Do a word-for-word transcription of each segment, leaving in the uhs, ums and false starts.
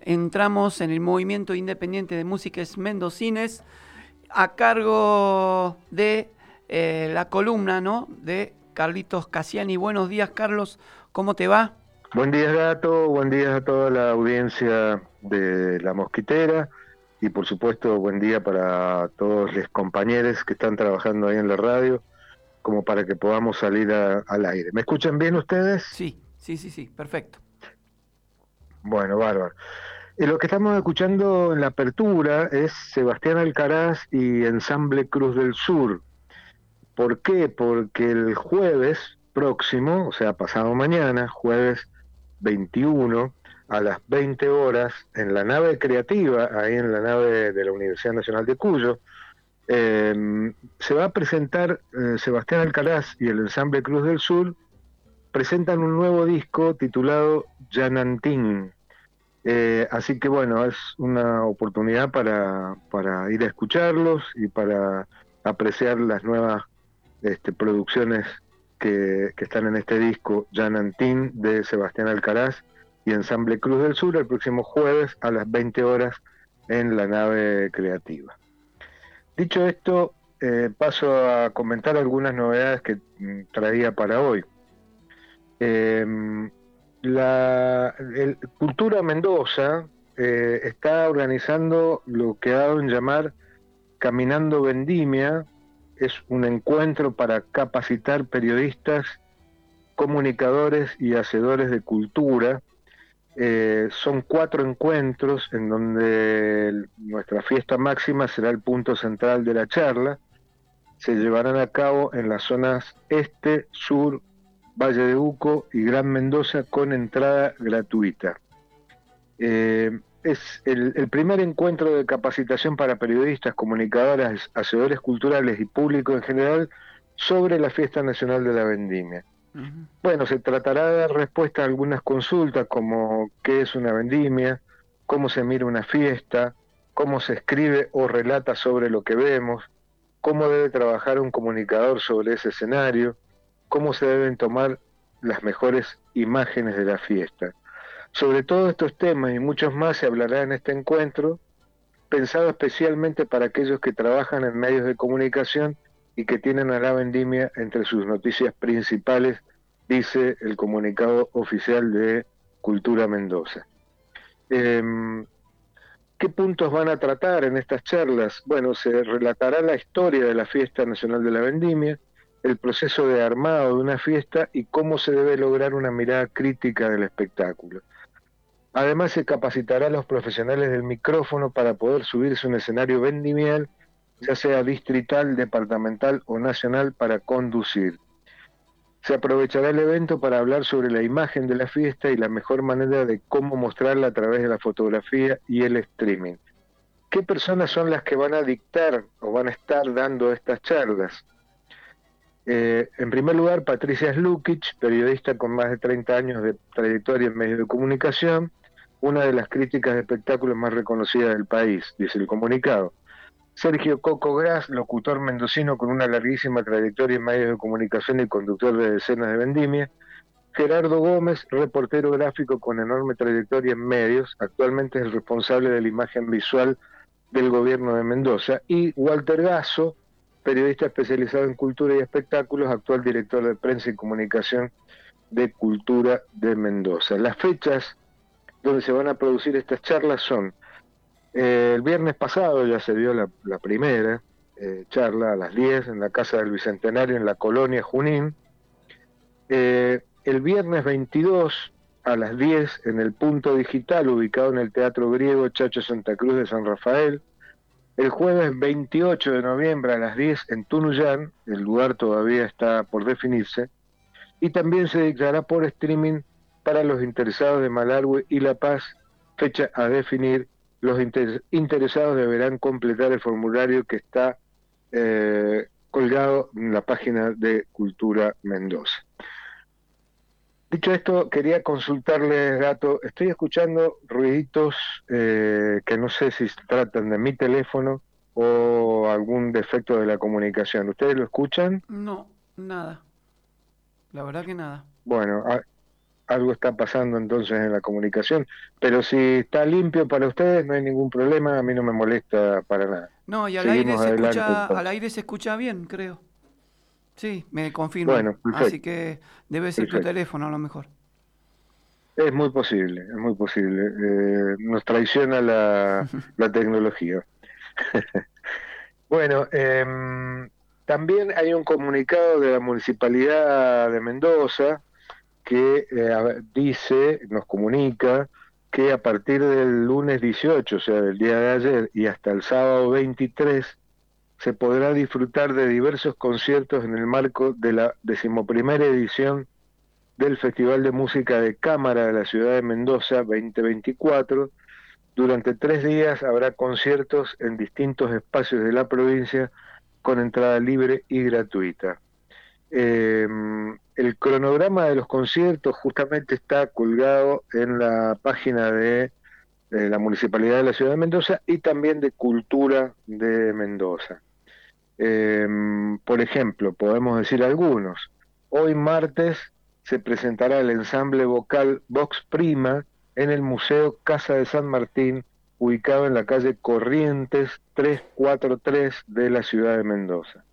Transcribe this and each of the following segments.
entramos en el movimiento independiente de músicas mendocines a cargo de eh, la columna, ¿no?, de Carlitos Cassiani. Buenos días, Carlos, ¿cómo te va? Buen día, Gato, buen día a toda la audiencia de La Mosquitera y por supuesto buen día para todos los compañeros que están trabajando ahí en la radio, como para que podamos salir a, al aire. ¿Me escuchan bien ustedes? Sí, sí, sí, sí, perfecto. Bueno, bárbaro. Y lo que estamos escuchando en la apertura es Sebastián Alcaraz y Ensamble Cruz del Sur. ¿Por qué? Porque el jueves próximo, o sea, pasado mañana, jueves veintiuno, a las veinte horas, en la nave creativa, ahí en la nave de la Universidad Nacional de Cuyo, eh, se va a presentar eh, Sebastián Alcaraz y el Ensamble Cruz del Sur, presentan un nuevo disco titulado Yanantín. Eh, así que bueno, es una oportunidad para, para ir a escucharlos y para apreciar las nuevas este, producciones que, que están en este disco, Yanantín, de Sebastián Alcaraz y Ensamble Cruz del Sur, el próximo jueves a las veinte horas en la nave creativa. Dicho esto, eh, paso a comentar algunas novedades que mm, traía para hoy. Eh, la el, Cultura Mendoza eh, está organizando lo que ha dado en llamar Caminando Vendimia. Es un encuentro para capacitar periodistas, comunicadores y hacedores de cultura. Eh, son cuatro encuentros en donde el, nuestra fiesta máxima será el punto central de la charla. Se llevarán a cabo en las zonas este, sur, Valle de Uco y Gran Mendoza con entrada gratuita. Eh, es el, el primer encuentro de capacitación para periodistas, comunicadoras, hacedores culturales y público en general sobre la Fiesta Nacional de la Vendimia. Uh-huh. Bueno, se tratará de dar respuesta a algunas consultas como qué es una vendimia, cómo se mira una fiesta, cómo se escribe o relata sobre lo que vemos, cómo debe trabajar un comunicador sobre ese escenario, cómo se deben tomar las mejores imágenes de la fiesta. Sobre todos estos temas y muchos más se hablará en este encuentro, pensado especialmente para aquellos que trabajan en medios de comunicación y que tienen a la vendimia entre sus noticias principales, dice el comunicado oficial de Cultura Mendoza. Eh, ¿Qué puntos van a tratar en estas charlas? Bueno, se relatará la historia de la Fiesta Nacional de la Vendimia, el proceso de armado de una fiesta y cómo se debe lograr una mirada crítica del espectáculo. Además, se capacitará a los profesionales del micrófono para poder subirse a un escenario vendimial, ya sea distrital, departamental o nacional, para conducir. Se aprovechará el evento para hablar sobre la imagen de la fiesta y la mejor manera de cómo mostrarla a través de la fotografía y el streaming. ¿Qué personas son las que van a dictar o van a estar dando estas charlas? Eh, en primer lugar, Patricia Slukic, periodista con más de treinta años de trayectoria en medios de comunicación, una de las críticas de espectáculos más reconocidas del país, dice el comunicado. Sergio Coco Gras, locutor mendocino con una larguísima trayectoria en medios de comunicación y conductor de decenas de vendimias. Gerardo Gómez, reportero gráfico con enorme trayectoria en medios, actualmente es el responsable de la imagen visual del gobierno de Mendoza. Y Walter Gasso, periodista especializado en cultura y espectáculos, actual director de prensa y comunicación de Cultura de Mendoza. Las fechas donde se van a producir estas charlas son, eh, el viernes pasado ya se dio la, la primera eh, charla a las diez en la Casa del Bicentenario en la Colonia Junín. Eh, el viernes veintidós a las diez en el Punto Digital, ubicado en el Teatro Griego Chacho Santa Cruz de San Rafael. El jueves veintiocho de noviembre a las diez en Tunuyán, el lugar todavía está por definirse, y también se dictará por streaming para los interesados de Malargüe y La Paz, fecha a definir. Los inter interesados deberán completar el formulario que está eh, colgado en la página de Cultura Mendoza. Dicho esto, quería consultarles, Gato, estoy escuchando ruiditos eh, que no sé si tratan de mi teléfono o algún defecto de la comunicación. ¿Ustedes lo escuchan? No, nada. La verdad que nada. Bueno, a, algo está pasando entonces en la comunicación, pero si está limpio para ustedes no hay ningún problema, a mí no me molesta para nada. No, y al aire Seguimos se adelante escucha, al entonces. aire se escucha bien, creo. Sí, me confirman. Bueno, Así perfecto, que debe ser tu perfecto. teléfono a lo mejor. Es muy posible, es muy posible. Eh, nos traiciona la, la tecnología. Bueno, em, también hay un comunicado de la Municipalidad de Mendoza que eh, a- dice, nos comunica que a partir del lunes dieciocho, o sea, del día de ayer, y hasta el sábado veintitrés, se podrá disfrutar de diversos conciertos en el marco de la decimoprimera edición del Festival de Música de Cámara de la Ciudad de Mendoza veinte veinticuatro. Durante tres días habrá conciertos en distintos espacios de la provincia con entrada libre y gratuita. Eh, el cronograma de los conciertos justamente está colgado en la página de, de la Municipalidad de la Ciudad de Mendoza y también de Cultura de Mendoza. Eh, por ejemplo, podemos decir algunos. Hoy martes se presentará el ensamble vocal Vox Prima en el Museo Casa de San Martín, ubicado en la calle Corrientes trescientos cuarenta y tres de la ciudad de Mendoza.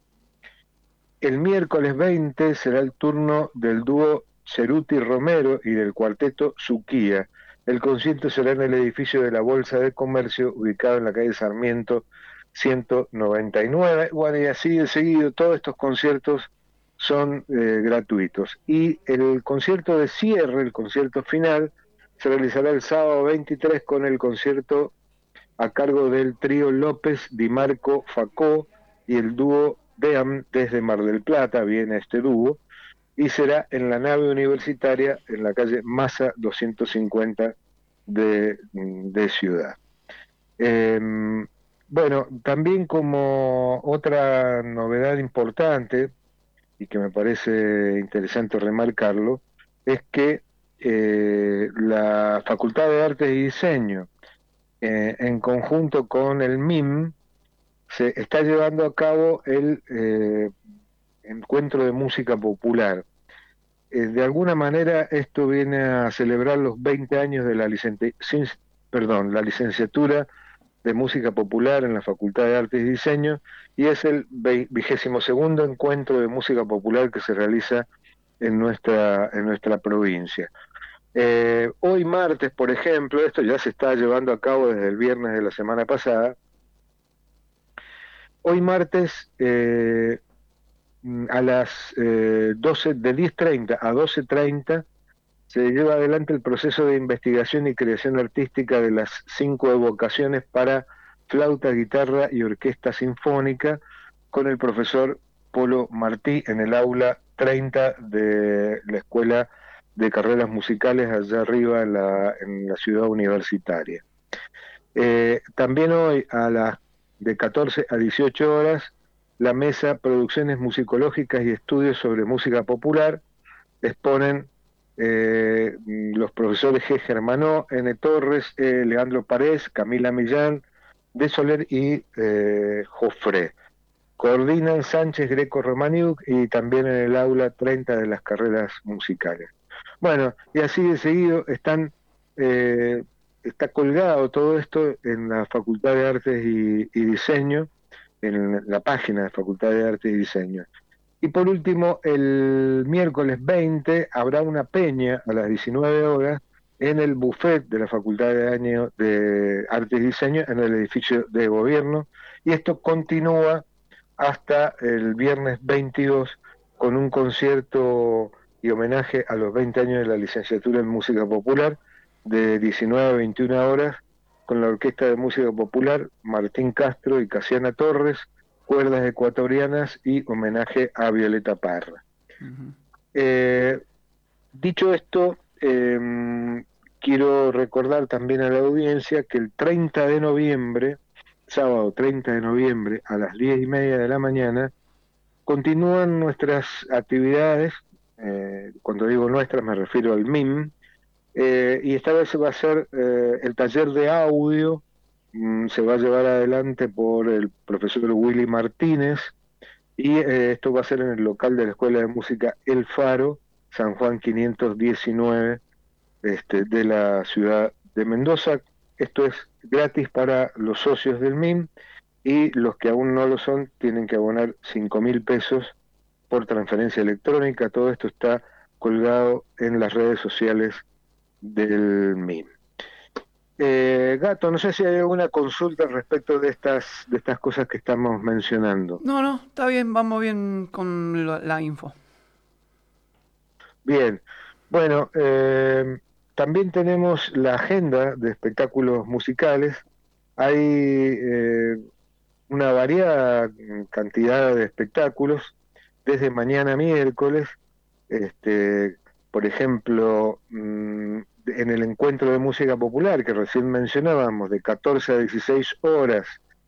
El miércoles veinte será el turno del dúo Ceruti Romero y del cuarteto Suquía. El concierto será en el edificio de la Bolsa de Comercio, ubicado en la calle Sarmiento ciento noventa y nueve. Bueno, y así de seguido, todos estos conciertos son eh, gratuitos. Y el concierto de cierre, el concierto final, se realizará el sábado veintitrés con el concierto a cargo del trío López Di Marco Facó y el dúo Deam desde Mar del Plata, viene este dúo, y será en la nave universitaria en la calle Massa doscientos cincuenta de, de Ciudad. Eh, bueno, también como otra novedad importante, y que me parece interesante remarcarlo, es que eh, la Facultad de Artes y Diseño, eh, en conjunto con el M I M, se está llevando a cabo el eh, encuentro de música popular. Eh, de alguna manera esto viene a celebrar los veinte años de la, licen- sin- perdón, la licenciatura de música popular en la Facultad de Artes y Diseño, y es el vigésimo segundo encuentro de música popular que se realiza en nuestra, en nuestra provincia. Eh, hoy martes, por ejemplo, esto ya se está llevando a cabo desde el viernes de la semana pasada. Hoy martes, eh, a las eh, doce, de diez treinta a doce treinta, se lleva adelante el proceso de investigación y creación artística de las cinco evocaciones para flauta, guitarra y orquesta sinfónica con el profesor Polo Martí en el aula treinta de la Escuela de Carreras Musicales allá arriba en la, en la ciudad universitaria. Eh, también hoy a las de catorce a dieciocho horas, la mesa Producciones Musicológicas y Estudios sobre Música Popular exponen eh, los profesores G. Germanó, N. Torres, eh, Leandro Parés, Camila Millán, De Soler y eh, Jofré. Coordinan Sánchez Greco Romaniuk y también en el aula treinta de las carreras musicales. Bueno, y así de seguido están, eh, está colgado todo esto en la Facultad de Artes y, y Diseño, en la página de Facultad de Artes y Diseño. Y por último, el miércoles veinte habrá una peña a las diecinueve horas en el buffet de la Facultad de, Año de Artes y Diseño en el edificio de gobierno, y esto continúa hasta el viernes veintidós con un concierto y homenaje a los veinte años de la licenciatura en música popular de diecinueve a veintiuna horas con la Orquesta de Música Popular Martín Castro y Casiana Torres, cuerdas ecuatorianas y homenaje a Violeta Parra. Uh-huh. Eh, dicho esto, eh, quiero recordar también a la audiencia que el treinta de noviembre, sábado treinta de noviembre, a las diez y media de la mañana, continúan nuestras actividades, eh, cuando digo nuestras me refiero al M I M, eh, y esta vez va a ser eh, el taller de audio, mm, se va a llevar adelante por el profesor Willy Martínez, y eh, esto va a ser en el local de la Escuela de Música El Faro, San Juan quinientos diecinueve, este, de la ciudad de Mendoza. Esto es gratis para los socios del M I M, y los que aún no lo son tienen que abonar cinco mil pesos por transferencia electrónica. Todo esto está colgado en las redes sociales del M I M. Eh, Gato, no sé si hay alguna consulta respecto de estas, de estas cosas que estamos mencionando. No, no, está bien, vamos bien con la, la info. Bien, bueno, eh, también tenemos la agenda de espectáculos musicales. Hay eh, una variada cantidad de espectáculos desde mañana miércoles. Este, por ejemplo, mmm, en el encuentro de música popular que recién mencionábamos, de catorce a dieciséis horas,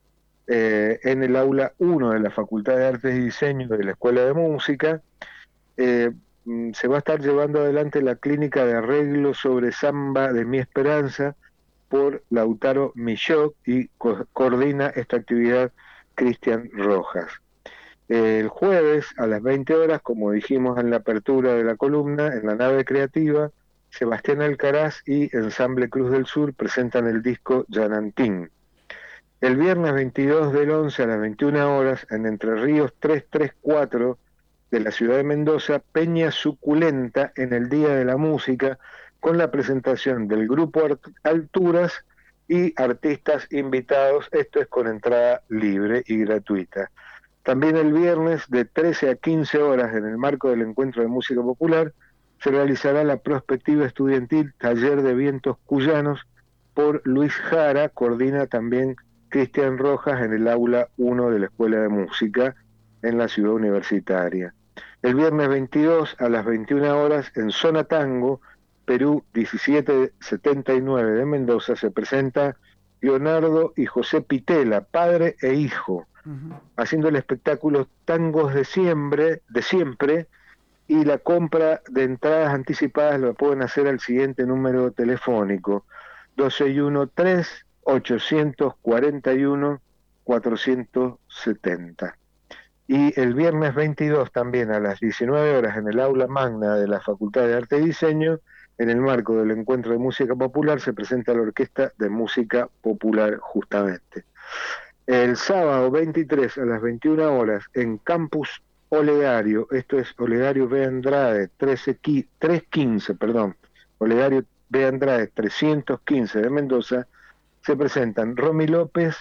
eh, en el aula uno de la Facultad de Artes y Diseño de la Escuela de Música, eh, se va a estar llevando adelante la clínica de arreglo sobre samba de Mi Esperanza por Lautaro Millot, y co coordina esta actividad Cristian Rojas. El jueves a las veinte horas, como dijimos en la apertura de la columna, en la nave creativa, Sebastián Alcaraz y Ensamble Cruz del Sur presentan el disco Yanantín. El viernes veintidós del once a las veintiuna horas, en Entre Ríos trescientos treinta y cuatro de la ciudad de Mendoza, Peña Suculenta en el Día de la Música, con la presentación del grupo Alturas y artistas invitados. Esto es con entrada libre y gratuita. También el viernes de trece a quince horas, en el marco del Encuentro de Música Popular, se realizará la prospectiva estudiantil Taller de Vientos Cuyanos por Luis Jara, coordina también Cristian Rojas en el aula uno de la Escuela de Música en la ciudad universitaria. El viernes veintidós a las veintiuna horas, en Zona Tango, Perú diecisiete setenta y nueve de Mendoza, se presenta Leonardo y José Pitela, padre e hijo, uh-huh, haciendo el espectáculo Tangos de Siempre, de Siempre, y la compra de entradas anticipadas lo pueden hacer al siguiente número telefónico: dos seis uno tres, ocho cuatro uno, cuatro siete cero. Y el viernes veintidós también a las diecinueve horas, en el aula magna de la Facultad de Arte y Diseño, en el marco del Encuentro de Música Popular, se presenta la Orquesta de Música Popular justamente. El sábado veintitrés a las veintiuna horas, en Campus Olegario, esto es Olegario B. Andrade, trescientos quince, perdón, Olegario B. Andrade trescientos quince de Mendoza, se presentan Romy López,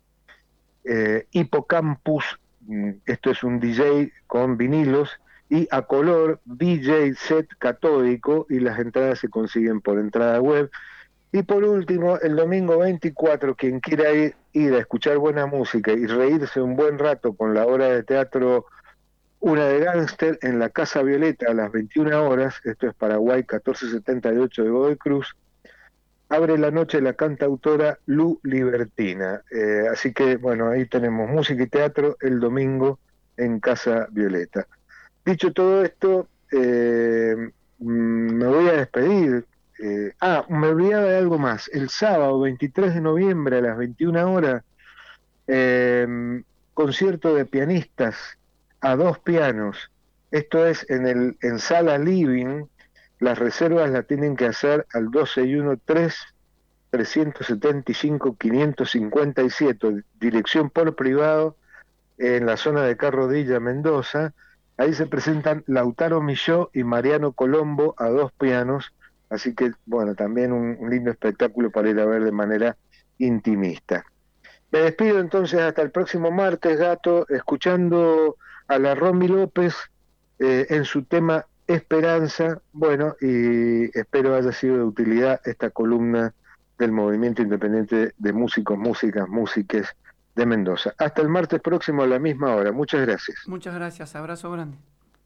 eh, Hipocampus, esto es un D J con vinilos, y A Color, D J Set Catódico, y las entradas se consiguen por entrada web. Y por último, el domingo veinticuatro, quien quiera ir, ir a escuchar buena música y reírse un buen rato con la obra de teatro Una de Gángster, en la Casa Violeta a las veintiuna horas, esto es Paraguay catorce setenta y ocho de Godoy Cruz, abre la noche la cantautora Lu Libertina. Eh, así que, bueno, ahí tenemos música y teatro el domingo en Casa Violeta. Dicho todo esto, eh, me voy a despedir. Eh, ah, me olvidaba de algo más. El sábado veintitrés de noviembre a las veintiuna horas, eh, concierto de pianistas a dos pianos. Esto es en, el, en Sala Living. Las reservas las tienen que hacer al dos seis uno tres, tres siete cinco, cinco cinco siete, dirección por privado, en la zona de Carrodilla, Mendoza. Ahí se presentan Lautaro Millot y Mariano Colombo a dos pianos, así que, bueno, también un, un lindo espectáculo para ir a ver de manera intimista. Me despido entonces hasta el próximo martes, Gato, escuchando a la Romy López eh, en su tema Esperanza. Bueno, y espero haya sido de utilidad esta columna del Movimiento Independiente de Músicos, Músicas, Músiques de Mendoza. Hasta el martes próximo a la misma hora. Muchas gracias. Muchas gracias. Abrazo grande.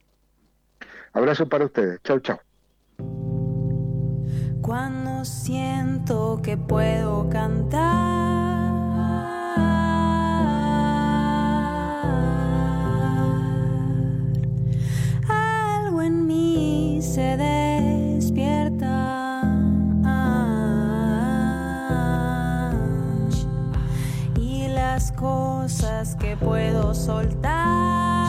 Abrazo para ustedes. Chau, chau. Cuando siento que puedo cantar, algo en mí se despierta. Y las cosas que puedo soltar